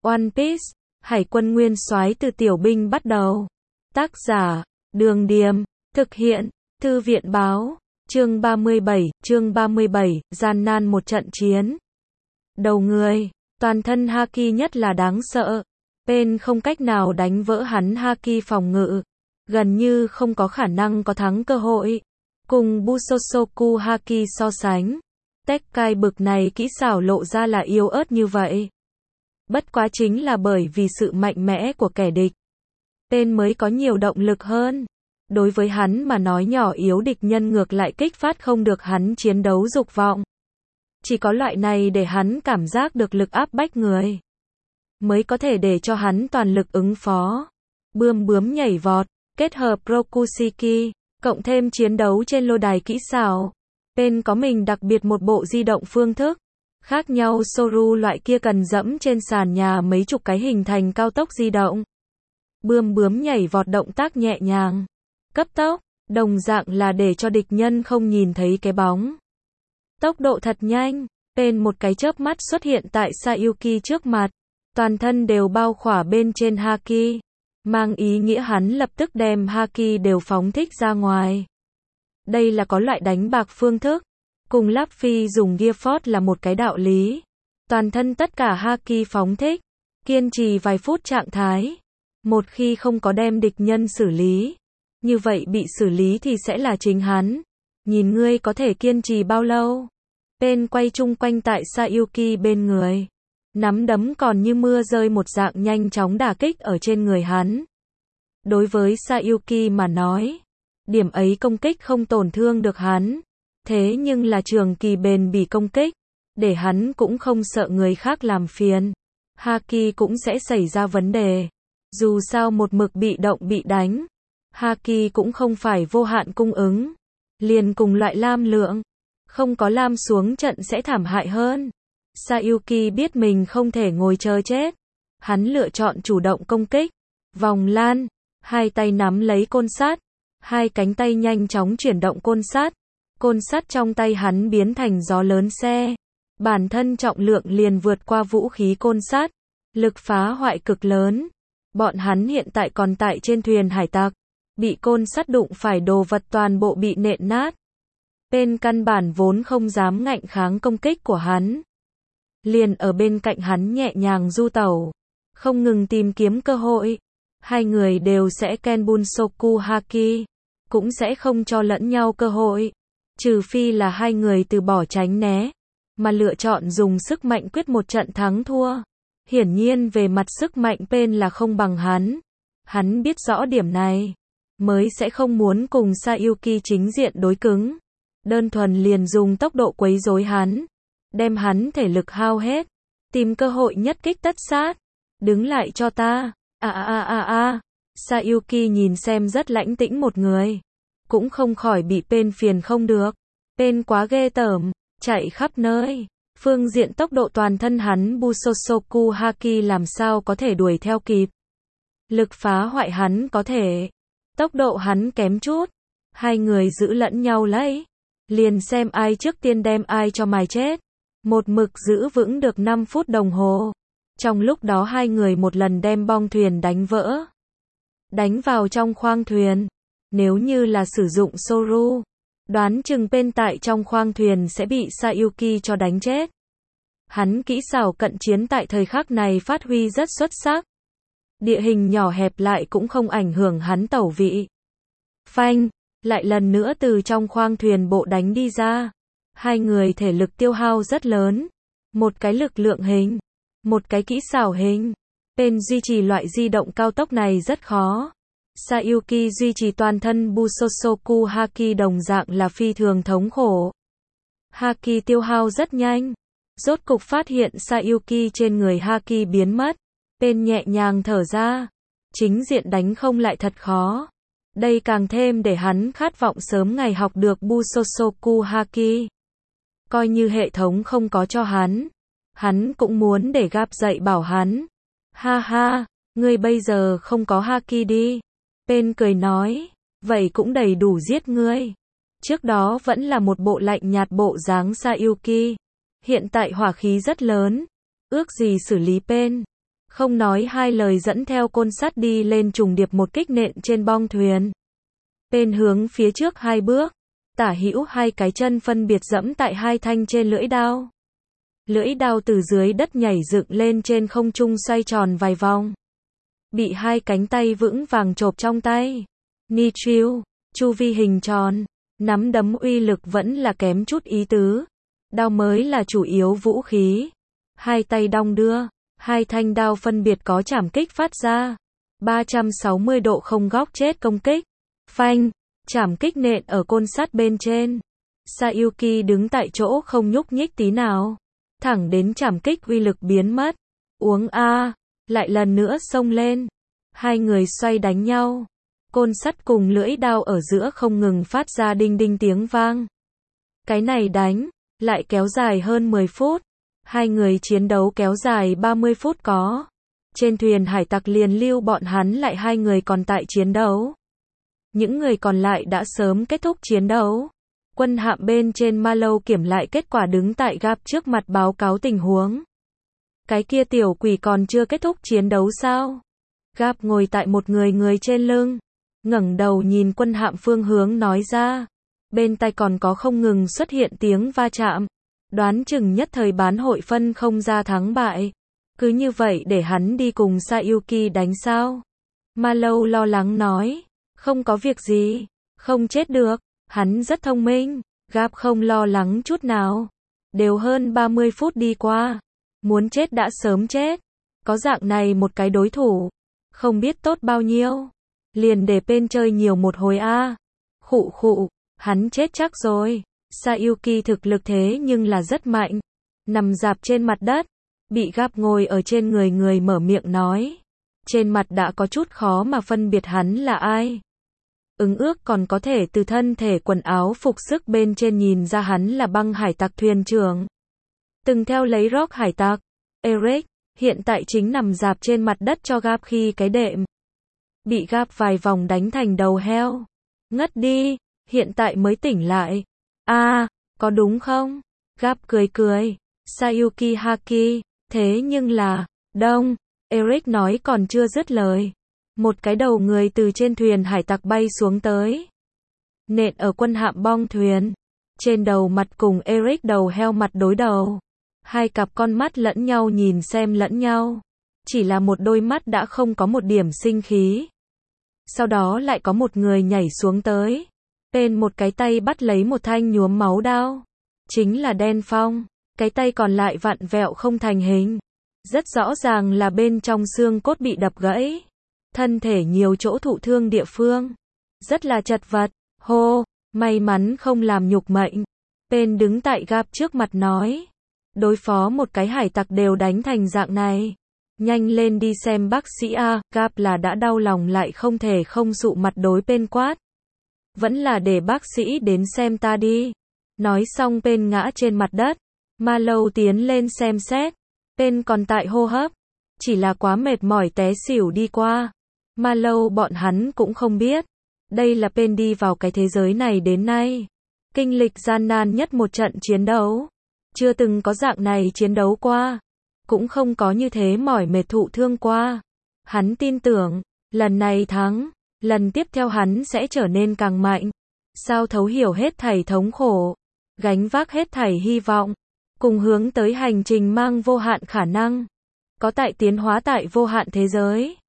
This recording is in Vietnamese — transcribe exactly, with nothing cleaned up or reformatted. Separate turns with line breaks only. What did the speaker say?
One Piece, Hải quân nguyên soái từ tiểu binh bắt đầu. Tác giả, Đường Điềm, thực hiện, Thư viện báo, chương ba mươi bảy, chương ba mươi bảy, gian nan một trận chiến. Đầu người, toàn thân Haki nhất là đáng sợ. Pain không cách nào đánh vỡ hắn Haki phòng ngự, gần như không có khả năng có thắng cơ hội. Cùng Busosoku Haki so sánh, Tekkai bực này kỹ xảo lộ ra là yếu ớt như vậy. Bất quá chính là bởi vì sự mạnh mẽ của kẻ địch, Pain mới có nhiều động lực hơn. Đối với hắn mà nói nhỏ yếu địch nhân ngược lại kích phát không được hắn chiến đấu dục vọng. Chỉ có loại này để hắn cảm giác được lực áp bách người, mới có thể để cho hắn toàn lực ứng phó. Bươm bướm nhảy vọt, kết hợp Rokushiki, cộng thêm chiến đấu trên lôi đài kỹ xảo. Pain có mình đặc biệt một bộ di động phương thức. Khác nhau Soru loại kia cần dẫm trên sàn nhà mấy chục cái hình thành cao tốc di động. Bươm bướm nhảy vọt động tác nhẹ nhàng, cấp tốc, đồng dạng là để cho địch nhân không nhìn thấy cái bóng. Tốc độ thật nhanh, Pain một cái chớp mắt xuất hiện tại Sayuki trước mặt, toàn thân đều bao khỏa bên trên Haki, mang ý nghĩa hắn lập tức đem Haki đều phóng thích ra ngoài. Đây là có loại đánh bạc phương thức, cùng Luffy dùng Gear Force là một cái đạo lý. Toàn thân tất cả Haki phóng thích, kiên trì vài phút trạng thái. Một khi không có đem địch nhân xử lý, như vậy bị xử lý thì sẽ là chính hắn. Nhìn ngươi có thể kiên trì bao lâu. Pain quay chung quanh tại Sayuki bên người, nắm đấm còn như mưa rơi một dạng nhanh chóng đả kích ở trên người hắn. Đối với Sayuki mà nói, điểm ấy công kích không tổn thương được hắn, thế nhưng là trường kỳ bền bỉ công kích, để hắn cũng không sợ người khác làm phiền. Haki cũng sẽ xảy ra vấn đề. Dù sao một mực bị động bị đánh, Haki cũng không phải vô hạn cung ứng. Liền cùng loại lam lượng, không có lam xuống trận sẽ thảm hại hơn. Sayuki biết mình không thể ngồi chờ chết, hắn lựa chọn chủ động công kích. Vòng lan, hai tay nắm lấy côn sắt, hai cánh tay nhanh chóng chuyển động côn sắt. Côn sắt trong tay hắn biến thành gió lớn xe, bản thân trọng lượng liền vượt qua vũ khí côn sắt, lực phá hoại cực lớn. Bọn hắn hiện tại còn tại trên thuyền hải tặc, bị côn sắt đụng phải đồ vật toàn bộ bị nện nát. Pain căn bản vốn không dám ngạnh kháng công kích của hắn, liền ở bên cạnh hắn nhẹ nhàng du tẩu, không ngừng tìm kiếm cơ hội. Hai người đều sẽ Kenbunsoku Haki, cũng sẽ không cho lẫn nhau cơ hội, trừ phi là hai người từ bỏ tránh né, mà lựa chọn dùng sức mạnh quyết một trận thắng thua. Hiển nhiên về mặt sức mạnh Pain là không bằng hắn. Hắn biết rõ điểm này, mới sẽ không muốn cùng Sayuki chính diện đối cứng. Đơn thuần liền dùng tốc độ quấy rối hắn, đem hắn thể lực hao hết, tìm cơ hội nhất kích tất sát. Đứng lại cho ta. A a a a a. Sayuki nhìn xem rất lãnh tĩnh một người, cũng không khỏi bị Pain phiền không được. Pain quá ghê tởm, chạy khắp nơi. Phương diện tốc độ toàn thân hắn Busosoku Haki làm sao có thể đuổi theo kịp. Lực phá hoại hắn có thể, tốc độ hắn kém chút. Hai người giữ lẫn nhau lấy, liền xem ai trước tiên đem ai cho mài chết. Một mực giữ vững được năm phút đồng hồ. Trong lúc đó hai người một lần đem bong thuyền đánh vỡ, đánh vào trong khoang thuyền. Nếu như là sử dụng Soru, đoán chừng Pain tại trong khoang thuyền sẽ bị Sayuki cho đánh chết. Hắn kỹ xảo cận chiến tại thời khắc này phát huy rất xuất sắc. Địa hình nhỏ hẹp lại cũng không ảnh hưởng hắn tẩu vị. Phanh, lại lần nữa từ trong khoang thuyền bộ đánh đi ra. Hai người thể lực tiêu hao rất lớn. Một cái lực lượng hình, một cái kỹ xảo hình. Pain duy trì loại di động cao tốc này rất khó. Sayuki duy trì toàn thân Busosoku Haki đồng dạng là phi thường thống khổ. Haki tiêu hao rất nhanh. Rốt cục phát hiện Sayuki trên người Haki biến mất. Pain nhẹ nhàng thở ra. Chính diện đánh không lại thật khó. Đây càng thêm để hắn khát vọng sớm ngày học được Busosoku Haki. Coi như hệ thống không có cho hắn, hắn cũng muốn để Gap dạy bảo hắn. Ha ha, ngươi bây giờ không có Haki đi. Pain cười nói, vậy cũng đầy đủ giết ngươi. Trước đó vẫn là một bộ lạnh nhạt bộ dáng Sayuki. Hiện tại hỏa khí rất lớn. Ước gì xử lý Pain. Không nói hai lời dẫn theo côn sắt đi lên trùng điệp một kích nện trên bong thuyền. Tên hướng phía trước hai bước, tả hữu hai cái chân phân biệt dẫm tại hai thanh trên lưỡi đao. Lưỡi đao từ dưới đất nhảy dựng lên trên không trung xoay tròn vài vòng. Bị hai cánh tay vững vàng chộp trong tay. Nichiu, chu vi hình tròn, nắm đấm uy lực vẫn là kém chút ý tứ. Đao mới là chủ yếu vũ khí. Hai tay đong đưa, hai thanh đao phân biệt có chảm kích phát ra. ba trăm sáu mươi độ không góc chết công kích. Phanh, chảm kích nện ở côn sắt bên trên. Sayuki đứng tại chỗ không nhúc nhích tí nào. Thẳng đến chảm kích uy lực biến mất. Uống a, lại lần nữa xông lên. Hai người xoay đánh nhau. Côn sắt cùng lưỡi đao ở giữa không ngừng phát ra đinh đinh tiếng vang. Cái này đánh, lại kéo dài hơn mười phút. Hai người chiến đấu kéo dài ba mươi phút có. Trên thuyền hải tặc liền lưu bọn hắn lại hai người còn tại chiến đấu. Những người còn lại đã sớm kết thúc chiến đấu. Quân hạm bên trên Ma Lâu kiểm lại kết quả đứng tại Gap trước mặt báo cáo tình huống. Cái kia tiểu quỷ còn chưa kết thúc chiến đấu sao? Gap ngồi tại một người người trên lưng, ngẩng đầu nhìn quân hạm phương hướng nói ra. Bên tai còn có không ngừng xuất hiện tiếng va chạm. Đoán chừng nhất thời bán hội phân không ra thắng bại. Cứ như vậy để hắn đi cùng Sayuki đánh sao? Ma Lâu lo lắng nói. Không có việc gì, không chết được, hắn rất thông minh. Gap không lo lắng chút nào. Đều hơn ba mươi phút đi qua, muốn chết đã sớm chết. Có dạng này một cái đối thủ, không biết tốt bao nhiêu. Liền để bên chơi nhiều một hồi a. À. Khụ khụ, hắn chết chắc rồi. Sayuki thực lực thế nhưng là rất mạnh. Nằm dạp trên mặt đất, bị Gap ngồi ở trên người người mở miệng nói. Trên mặt đã có chút khó mà phân biệt hắn là ai. Ứng ước còn có thể từ thân thể quần áo phục sức bên trên nhìn ra hắn là băng hải tặc thuyền trưởng. Từng theo lấy Rock hải tặc. Eric, hiện tại chính nằm dạp trên mặt đất cho Gap khi cái đệm. Bị Gap vài vòng đánh thành đầu heo. Ngất đi, hiện tại mới tỉnh lại. a à, có đúng không? Gap cười cười. Sayuki Haki, thế nhưng là, đông. Eric nói còn chưa dứt lời. Một cái đầu người từ trên thuyền hải tặc bay xuống tới. Nện ở quân hạm bong thuyền. Trên đầu mặt cùng Eric đầu heo mặt đối đầu. Hai cặp con mắt lẫn nhau nhìn xem lẫn nhau. Chỉ là một đôi mắt đã không có một điểm sinh khí. Sau đó lại có một người nhảy xuống tới. Bên một cái tay bắt lấy một thanh nhuốm máu đao. Chính là Đen Phong. Cái tay còn lại vặn vẹo không thành hình. Rất rõ ràng là bên trong xương cốt bị đập gãy. Thân thể nhiều chỗ thụ thương địa phương. Rất là chật vật. Hô, may mắn không làm nhục mệnh. Bên đứng tại Gap trước mặt nói. Đối phó một cái hải tặc đều đánh thành dạng này. Nhanh lên đi xem bác sĩ a. Gap là đã đau lòng lại không thể không sụ mặt đối bên quát. Vẫn là để bác sĩ đến xem ta đi. Nói xong bên ngã trên mặt đất. Ma Lâu tiến lên xem xét. Bên còn tại hô hấp. Chỉ là quá mệt mỏi té xỉu đi qua. Ma Lâu bọn hắn cũng không biết. Đây là bên đi vào cái thế giới này đến nay. Kinh lịch gian nan nhất một trận chiến đấu. Chưa từng có dạng này chiến đấu qua. Cũng không có như thế mỏi mệt thụ thương qua. Hắn tin tưởng, lần này thắng, lần tiếp theo hắn sẽ trở nên càng mạnh. Sao thấu hiểu hết thảy thống khổ. Gánh vác hết thảy hy vọng. Cùng hướng tới hành trình mang vô hạn khả năng. Có tại tiến hóa tại vô hạn thế giới.